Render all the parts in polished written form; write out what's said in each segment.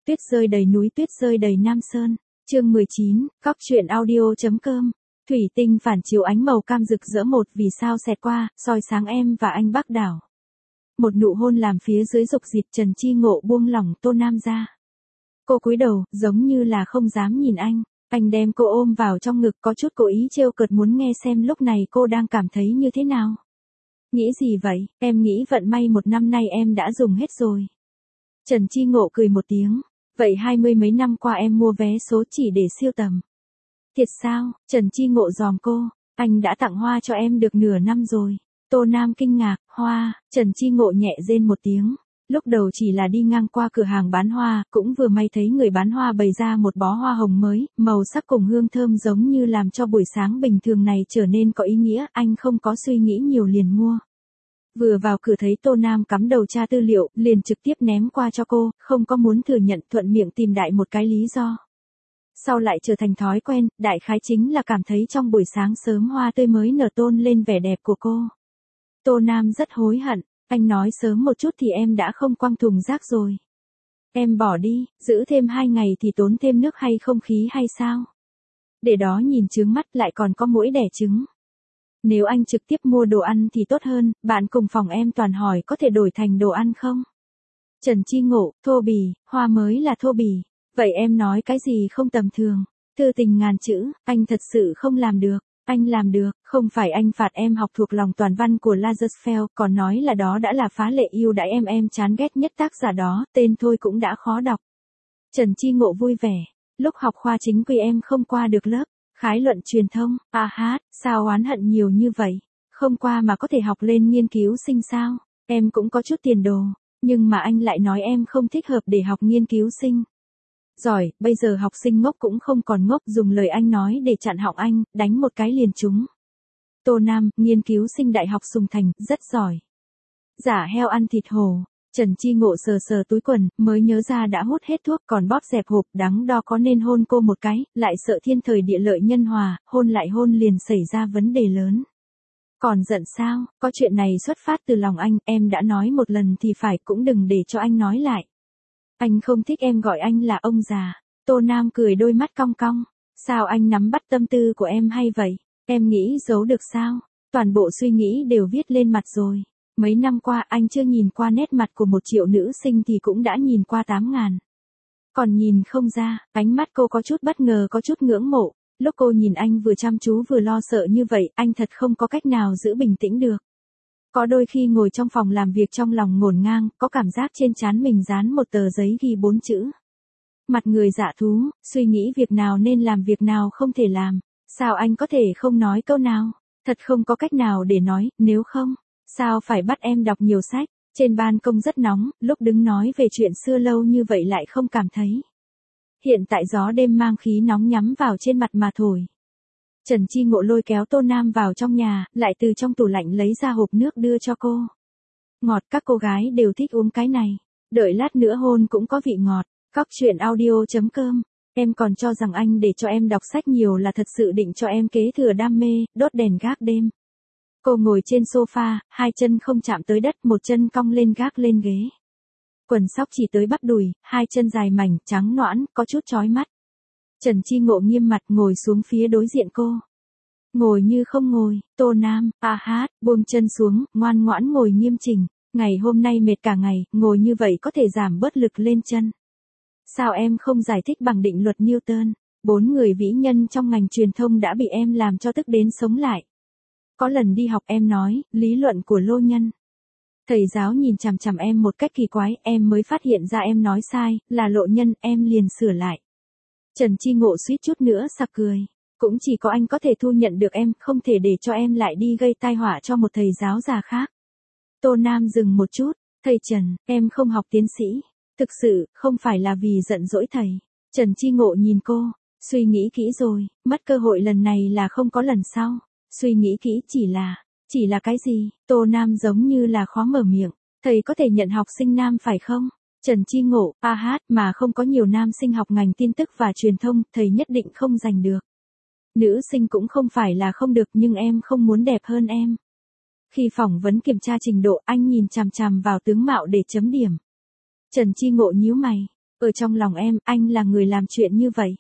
Tuyết rơi đầy núi, tuyết rơi đầy Nam Sơn. Chương 19, Cóc truyện audio.com. Thủy tinh phản chiếu ánh màu cam rực rỡ, một vì sao xẹt qua, soi sáng em và anh Bắc đảo. Một nụ hôn làm phía dưới dục dịt, Trần Chi Ngộ buông lỏng Tô Nam ra. Cô cúi đầu, giống như là không dám nhìn anh. Anh đem cô ôm vào trong ngực, có chút cố ý trêu cợt, muốn nghe xem lúc này cô đang cảm thấy như thế nào. Nghĩ gì vậy? Em nghĩ vận may một năm nay em đã dùng hết rồi. Trần Chi Ngộ cười một tiếng. Vậy 20 mấy năm qua em mua vé số chỉ để siêu tầm. Thiệt sao? Trần Chi Ngộ giòm cô. Anh đã tặng hoa cho em được nửa năm rồi. Tô Nam kinh ngạc. Hoa? Trần Chi Ngộ nhẹ rên một tiếng. Lúc đầu chỉ là đi ngang qua cửa hàng bán hoa, cũng vừa may thấy người bán hoa bày ra một bó hoa hồng mới, màu sắc cùng hương thơm giống như làm cho buổi sáng bình thường này trở nên có ý nghĩa, anh không có suy nghĩ nhiều liền mua. Vừa vào cửa thấy Tô Nam cắm đầu tra tư liệu, liền trực tiếp ném qua cho cô, không có muốn thừa nhận, thuận miệng tìm đại một cái lý do. Sau lại trở thành thói quen, đại khái chính là cảm thấy trong buổi sáng sớm hoa tươi mới nở tôn lên vẻ đẹp của cô. Tô Nam rất hối hận, anh nói sớm một chút thì em đã không quăng thùng rác rồi. Em bỏ đi, giữ thêm 2 ngày thì tốn thêm nước hay không khí hay sao? Để đó nhìn chướng mắt, lại còn có muỗi đẻ trứng. Nếu anh trực tiếp mua đồ ăn thì tốt hơn, bạn cùng phòng em toàn hỏi có thể đổi thành đồ ăn không? Trần Chi Ngộ, thô bì, hoa mới là thô bì. Vậy em nói cái gì không tầm thường? Thư tình ngàn chữ, anh thật sự không làm được. Anh làm được, không phải anh phạt em học thuộc lòng toàn văn của Lagerfeld, còn nói là đó đã là phá lệ yêu đãi em chán ghét nhất tác giả đó, tên thôi cũng đã khó đọc. Trần Chi Ngộ vui vẻ. Lúc học khoa chính quy em không qua được lớp khái luận truyền thông, sao oán hận nhiều như vậy? Không qua mà có thể học lên nghiên cứu sinh sao? Em cũng có chút tiền đồ, nhưng mà anh lại nói em không thích hợp để học nghiên cứu sinh. Giỏi, bây giờ học sinh ngốc cũng không còn ngốc, dùng lời anh nói để chặn họng anh, đánh một cái liền trúng. Tô Nam, nghiên cứu sinh Đại học Sùng Thành, rất giỏi. Giả heo ăn thịt hổ. Trần Chi Ngộ sờ sờ túi quần, mới nhớ ra đã hút hết thuốc, còn bóp dẹp hộp, đắn đo có nên hôn cô một cái, lại sợ thiên thời địa lợi nhân hòa, hôn lại hôn liền xảy ra vấn đề lớn. Còn giận sao? Có chuyện này xuất phát từ lòng anh, em đã nói một lần thì phải, cũng đừng để cho anh nói lại. Anh không thích em gọi anh là ông già. Tô Nam cười, đôi mắt cong cong. Sao anh nắm bắt tâm tư của em hay vậy? Em nghĩ giấu được sao? Toàn bộ suy nghĩ đều viết lên mặt rồi. Mấy năm qua anh chưa nhìn qua nét mặt của 1 triệu nữ sinh thì cũng đã nhìn qua 8.000. Còn nhìn không ra, ánh mắt cô có chút bất ngờ, có chút ngưỡng mộ. Lúc cô nhìn anh vừa chăm chú vừa lo sợ như vậy, anh thật không có cách nào giữ bình tĩnh được. Có đôi khi ngồi trong phòng làm việc trong lòng ngổn ngang, có cảm giác trên trán mình dán một tờ giấy ghi 4 chữ. Mặt người dạ thú, suy nghĩ việc nào nên làm, việc nào không thể làm. Sao anh có thể không nói câu nào? Thật không có cách nào để nói, nếu không, sao phải bắt em đọc nhiều sách? Trên ban công rất nóng, lúc đứng nói về chuyện xưa lâu như vậy lại không cảm thấy. Hiện tại gió đêm mang khí nóng nhắm vào trên mặt mà thổi. Trần Chi Ngộ lôi kéo Tô Nam vào trong nhà, lại từ trong tủ lạnh lấy ra hộp nước đưa cho cô. Ngọt, các cô gái đều thích uống cái này. Đợi lát nữa hôn cũng có vị ngọt. Cóc truyện audio.com. Em còn cho rằng anh để cho em đọc sách nhiều là thật sự định cho em kế thừa đam mê, đốt đèn gác đêm. Cô ngồi trên sofa, 2 chân không chạm tới đất, 1 chân cong lên gác lên ghế. Quần sóc chỉ tới bắp đùi, 2 chân dài mảnh, trắng nõn, có chút chói mắt. Trần Chi Ngộ nghiêm mặt ngồi xuống phía đối diện cô. Ngồi như không ngồi, Tô Nam, buông chân xuống, ngoan ngoãn ngồi nghiêm chỉnh. Ngày hôm nay mệt cả ngày, ngồi như vậy có thể giảm bớt lực lên chân. Sao em không giải thích bằng định luật Newton? 4 người vĩ nhân trong ngành truyền thông đã bị em làm cho tức đến sống lại. Có lần đi học em nói, lý luận của Lô Nhân. Thầy giáo nhìn chằm chằm em một cách kỳ quái, em mới phát hiện ra em nói sai, là Lộ Nhân, em liền sửa lại. Trần Chi Ngộ suýt chút nữa sặc cười. Cũng chỉ có anh có thể thu nhận được em, không thể để cho em lại đi gây tai họa cho một thầy giáo già khác. Tô Nam dừng một chút, thầy Trần, em không học tiến sĩ. Thực sự, không phải là vì giận dỗi thầy. Trần Chi Ngộ nhìn cô, suy nghĩ kỹ rồi, mất cơ hội lần này là không có lần sau. Suy nghĩ kỹ chỉ là cái gì? Tô Nam giống như là khó mở miệng. Thầy có thể nhận học sinh nam phải không? Trần Chi Ngộ, mà không có nhiều nam sinh học ngành tin tức và truyền thông, thầy nhất định không giành được. Nữ sinh cũng không phải là không được, nhưng em không muốn đẹp hơn em. Khi phỏng vấn kiểm tra trình độ, anh nhìn chằm chằm vào tướng mạo để chấm điểm. Trần Chi Ngộ nhíu mày. Ở trong lòng em, anh là người làm chuyện như vậy.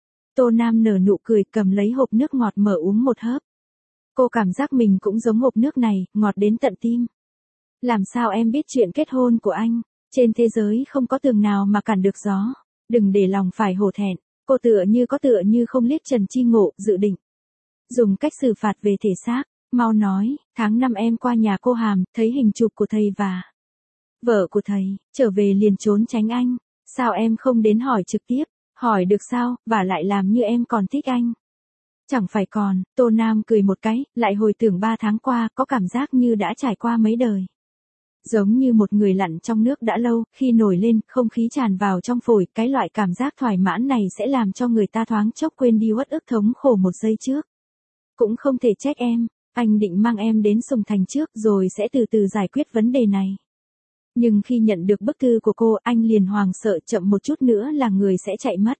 Tô Nam nở nụ cười cầm lấy hộp nước ngọt mở uống một hớp. Cô cảm giác mình cũng giống hộp nước này, ngọt đến tận tim. Làm sao em biết chuyện kết hôn của anh? Trên thế giới không có tường nào mà cản được gió. Đừng để lòng phải hổ thẹn. Cô tựa như không liếc Trần Chi Ngộ, dự định dùng cách xử phạt về thể xác. Mau nói, tháng 5 em qua nhà cô Hàm, thấy hình chụp của thầy và vợ của thầy, trở về liền trốn tránh anh. Sao em không đến hỏi trực tiếp? Hỏi được sao, và lại làm như em còn thích anh. Chẳng phải còn, Tô Nam cười một cái, lại hồi tưởng 3 tháng qua, có cảm giác như đã trải qua mấy đời. Giống như một người lặn trong nước đã lâu, khi nổi lên, không khí tràn vào trong phổi, cái loại cảm giác thỏa mãn này sẽ làm cho người ta thoáng chốc quên đi uất ức thống khổ một giây trước. Cũng không thể trách em, anh định mang em đến Sùng Thành trước rồi sẽ từ từ giải quyết vấn đề này. Nhưng khi nhận được bức thư của cô, anh liền hoảng sợ chậm một chút nữa là người sẽ chạy mất.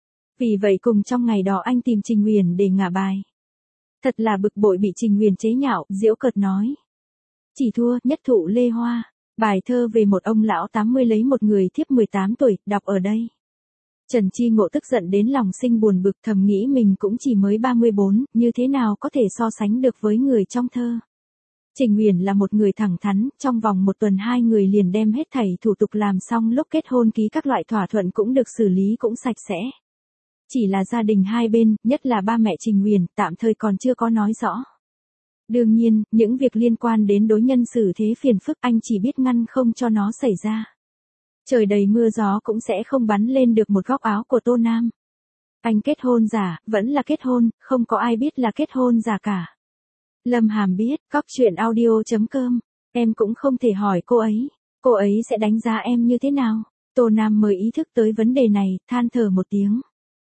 Vì vậy cùng trong ngày đó anh tìm Trình Huyền để ngả bài. Thật là bực bội bị Trình Huyền chế nhạo, giễu cợt nói. Chỉ thua, nhất thụ lê hoa. Bài thơ về một ông lão 80 lấy một người thiếp 18 tuổi, đọc ở đây. Trần Chi Ngộ tức giận đến lòng sinh buồn bực, thầm nghĩ mình cũng chỉ mới 34, như thế nào có thể so sánh được với người trong thơ. Trình Huyền là một người thẳng thắn, trong vòng 1 tuần 2 người liền đem hết thảy thủ tục làm xong, lúc kết hôn ký các loại thỏa thuận cũng được xử lý cũng sạch sẽ. Chỉ là gia đình hai bên, nhất là ba mẹ Trình Huyền, tạm thời còn chưa có nói rõ. Đương nhiên, những việc liên quan đến đối nhân xử thế phiền phức anh chỉ biết ngăn không cho nó xảy ra. Trời đầy mưa gió cũng sẽ không bắn lên được một góc áo của Tô Nam. Anh kết hôn giả, vẫn là kết hôn, không có ai biết là kết hôn giả cả. Lâm Hàm biết, cóc truyện audio.com, em cũng không thể hỏi cô ấy sẽ đánh giá em như thế nào. Tô Nam mới ý thức tới vấn đề này, than thở một tiếng.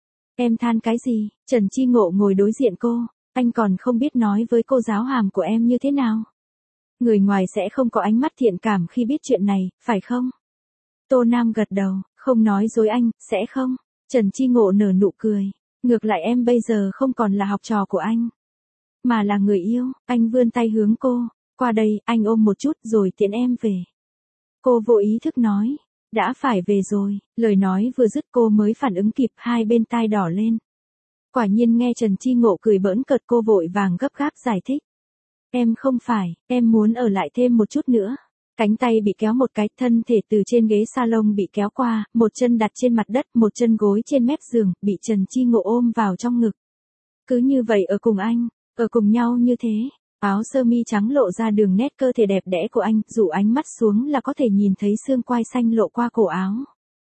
Em than cái gì? Trần Chi Ngộ ngồi đối diện cô, anh còn không biết nói với cô giáo Hàm của em như thế nào. Người ngoài sẽ không có ánh mắt thiện cảm khi biết chuyện này, phải không? Tô Nam gật đầu, không nói dối anh, sẽ không. Trần Chi Ngộ nở nụ cười. Ngược lại em bây giờ không còn là học trò của anh, mà là người yêu. Anh vươn tay hướng cô. Qua đây, anh ôm một chút rồi tiễn em về. Cô vô ý thức nói. Đã phải về rồi. Lời nói vừa dứt cô mới phản ứng kịp, hai bên tai đỏ lên. Quả nhiên nghe Trần Chi Ngộ cười bỡn cợt, cô vội vàng gấp gáp giải thích. Em không phải, em muốn ở lại thêm một chút nữa. Cánh tay bị kéo một cái, thân thể từ trên ghế salon bị kéo qua, một chân đặt trên mặt đất, một chân gối trên mép giường, bị Trần Chi Ngộ ôm vào trong ngực. Cứ như vậy ở cùng anh, ở cùng nhau như thế. Áo sơ mi trắng lộ ra đường nét cơ thể đẹp đẽ của anh, dụ ánh mắt xuống là có thể nhìn thấy xương quai xanh lộ qua cổ áo.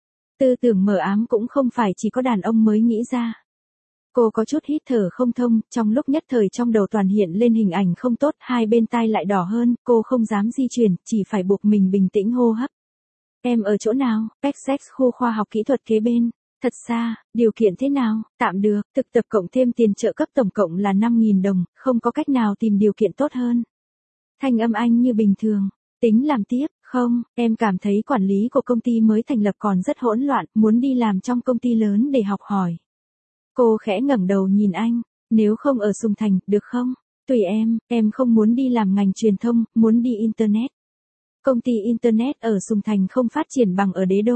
Tư tưởng mờ ám cũng không phải chỉ có đàn ông mới nghĩ ra. Cô có chút hít thở không thông, trong lúc nhất thời trong đầu toàn hiện lên hình ảnh không tốt, hai bên tai lại đỏ hơn, cô không dám di chuyển, chỉ phải buộc mình bình tĩnh hô hấp. Em ở chỗ nào? Essex khu khoa học kỹ thuật kế bên. Thật xa, điều kiện thế nào? Tạm được, thực tập cộng thêm tiền trợ cấp tổng cộng là 5.000 đồng, không có cách nào tìm điều kiện tốt hơn. Thanh âm anh như bình thường. Tính làm tiếp, không, em cảm thấy quản lý của công ty mới thành lập còn rất hỗn loạn, muốn đi làm trong công ty lớn để học hỏi. Cô khẽ ngẩng đầu nhìn anh, nếu không ở Sùng Thành, được không? Tùy em không muốn đi làm ngành truyền thông, muốn đi Internet. Công ty Internet ở Sùng Thành không phát triển bằng ở Đế Đô.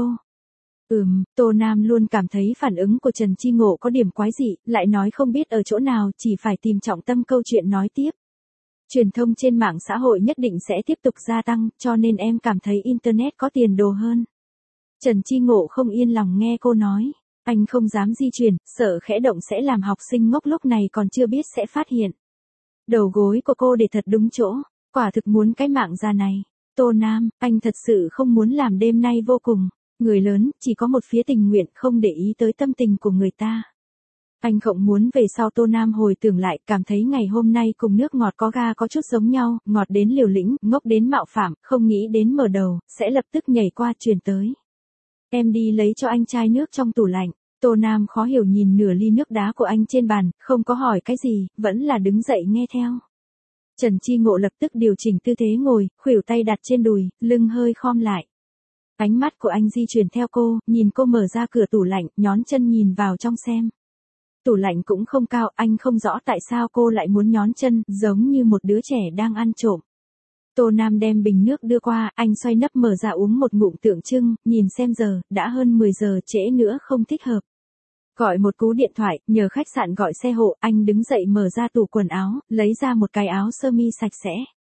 Tô Nam luôn cảm thấy phản ứng của Trần Chi Ngộ có điểm quái dị, lại nói không biết ở chỗ nào, chỉ phải tìm trọng tâm câu chuyện nói tiếp. Truyền thông trên mạng xã hội nhất định sẽ tiếp tục gia tăng, cho nên em cảm thấy Internet có tiền đồ hơn. Trần Chi Ngộ không yên lòng nghe cô nói. Anh không dám di chuyển, sợ khẽ động sẽ làm học sinh ngốc lúc này còn chưa biết sẽ phát hiện. Đầu gối của cô để thật đúng chỗ, quả thực muốn cái mạng ra này. Tô Nam, anh thật sự không muốn làm đêm nay vô cùng. Người lớn, chỉ có một phía tình nguyện, không để ý tới tâm tình của người ta. Anh không muốn về sau. Tô Nam hồi tưởng lại, cảm thấy ngày hôm nay cùng nước ngọt có ga có chút giống nhau, ngọt đến liều lĩnh, ngốc đến mạo phạm, không nghĩ đến mở đầu, sẽ lập tức nhảy qua truyền tới. Em đi lấy cho anh chai nước trong tủ lạnh. Tô Nam khó hiểu nhìn nửa ly nước đá của anh trên bàn, không có hỏi cái gì, vẫn là đứng dậy nghe theo. Trần Chi Ngộ lập tức điều chỉnh tư thế ngồi, khuỷu tay đặt trên đùi, lưng hơi khom lại. Ánh mắt của anh di chuyển theo cô, nhìn cô mở ra cửa tủ lạnh, nhón chân nhìn vào trong xem. Tủ lạnh cũng không cao, anh không rõ tại sao cô lại muốn nhón chân, giống như một đứa trẻ đang ăn trộm. Tô Nam đem bình nước đưa qua, anh xoay nắp mở ra uống một ngụm tượng trưng, nhìn xem giờ, đã hơn 10 giờ, trễ nữa không thích hợp. Gọi một cú điện thoại, nhờ khách sạn gọi xe hộ, anh đứng dậy mở ra tủ quần áo, lấy ra một cái áo sơ mi sạch sẽ.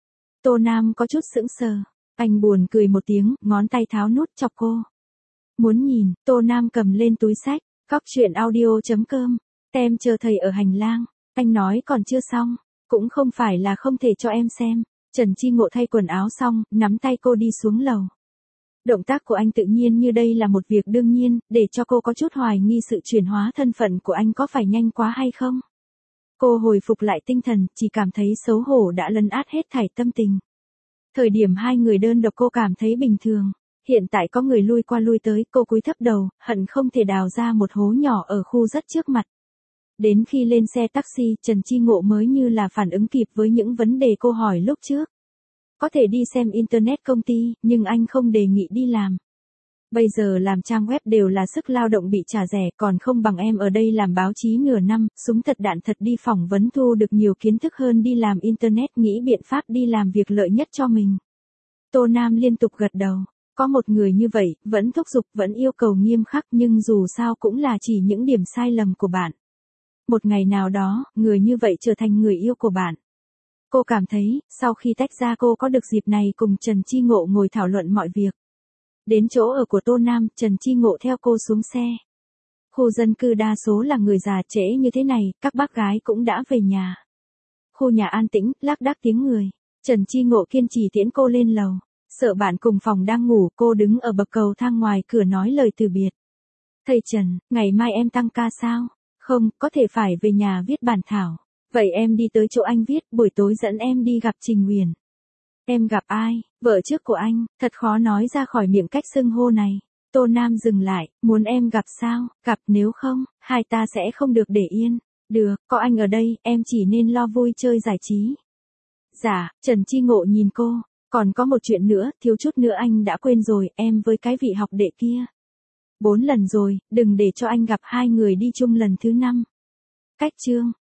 Tô Nam có chút sững sờ, anh buồn cười một tiếng, ngón tay tháo nút chọc cô. Muốn nhìn, Tô Nam cầm lên túi xách, Cóc truyện audio.com, tem chờ thầy ở hành lang, anh nói còn chưa xong, cũng không phải là không thể cho em xem. Trần Chi Ngộ thay quần áo xong, nắm tay cô đi xuống lầu. Động tác của anh tự nhiên như đây là một việc đương nhiên, để cho cô có chút hoài nghi sự chuyển hóa thân phận của anh có phải nhanh quá hay không. Cô hồi phục lại tinh thần, chỉ cảm thấy xấu hổ đã lấn át hết thảy tâm tình. Thời điểm hai người đơn độc cô cảm thấy bình thường. Hiện tại có người lui qua lui tới, cô cúi thấp đầu, hận không thể đào ra một hố nhỏ ở khu rất trước mặt. Đến khi lên xe taxi, Trần Chi Ngộ mới như là phản ứng kịp với những vấn đề cô hỏi lúc trước. Có thể đi xem internet công ty, nhưng anh không đề nghị đi làm. Bây giờ làm trang web đều là sức lao động bị trả rẻ, còn không bằng em ở đây làm báo chí nửa năm, súng thật đạn thật đi phỏng vấn thu được nhiều kiến thức hơn đi làm internet, nghĩ biện pháp đi làm việc lợi nhất cho mình. Tô Nam liên tục gật đầu. Có một người như vậy, vẫn thúc giục, vẫn yêu cầu nghiêm khắc nhưng dù sao cũng là chỉ những điểm sai lầm của bạn. Một ngày nào đó, người như vậy trở thành người yêu của bạn. Cô cảm thấy, sau khi tách ra cô có được dịp này cùng Trần Chi Ngộ ngồi thảo luận mọi việc. Đến chỗ ở của Tô Nam, Trần Chi Ngộ theo cô xuống xe. Khu dân cư đa số là người già, trễ như thế này, các bác gái cũng đã về nhà. Khu nhà an tĩnh, lác đác tiếng người. Trần Chi Ngộ kiên trì tiễn cô lên lầu. Sợ bạn cùng phòng đang ngủ, cô đứng ở bậc cầu thang ngoài cửa nói lời từ biệt. Thầy Trần, ngày mai em tăng ca sao? Không, có thể phải về nhà viết bản thảo. Vậy em đi tới chỗ anh viết, buổi tối dẫn em đi gặp Trình Huyền. Em gặp ai? Vợ trước của anh, thật khó nói ra khỏi miệng cách xưng hô này. Tô Nam dừng lại, muốn em gặp sao? Gặp, nếu không, hai ta sẽ không được để yên. Được, có anh ở đây, em chỉ nên lo vui chơi giải trí. Dạ, Trần Chi Ngộ nhìn cô. Còn có một chuyện nữa, thiếu chút nữa anh đã quên rồi, em với cái vị học đệ kia. 4 lần rồi, đừng để cho anh gặp hai người đi chung lần thứ 5. Cách chương.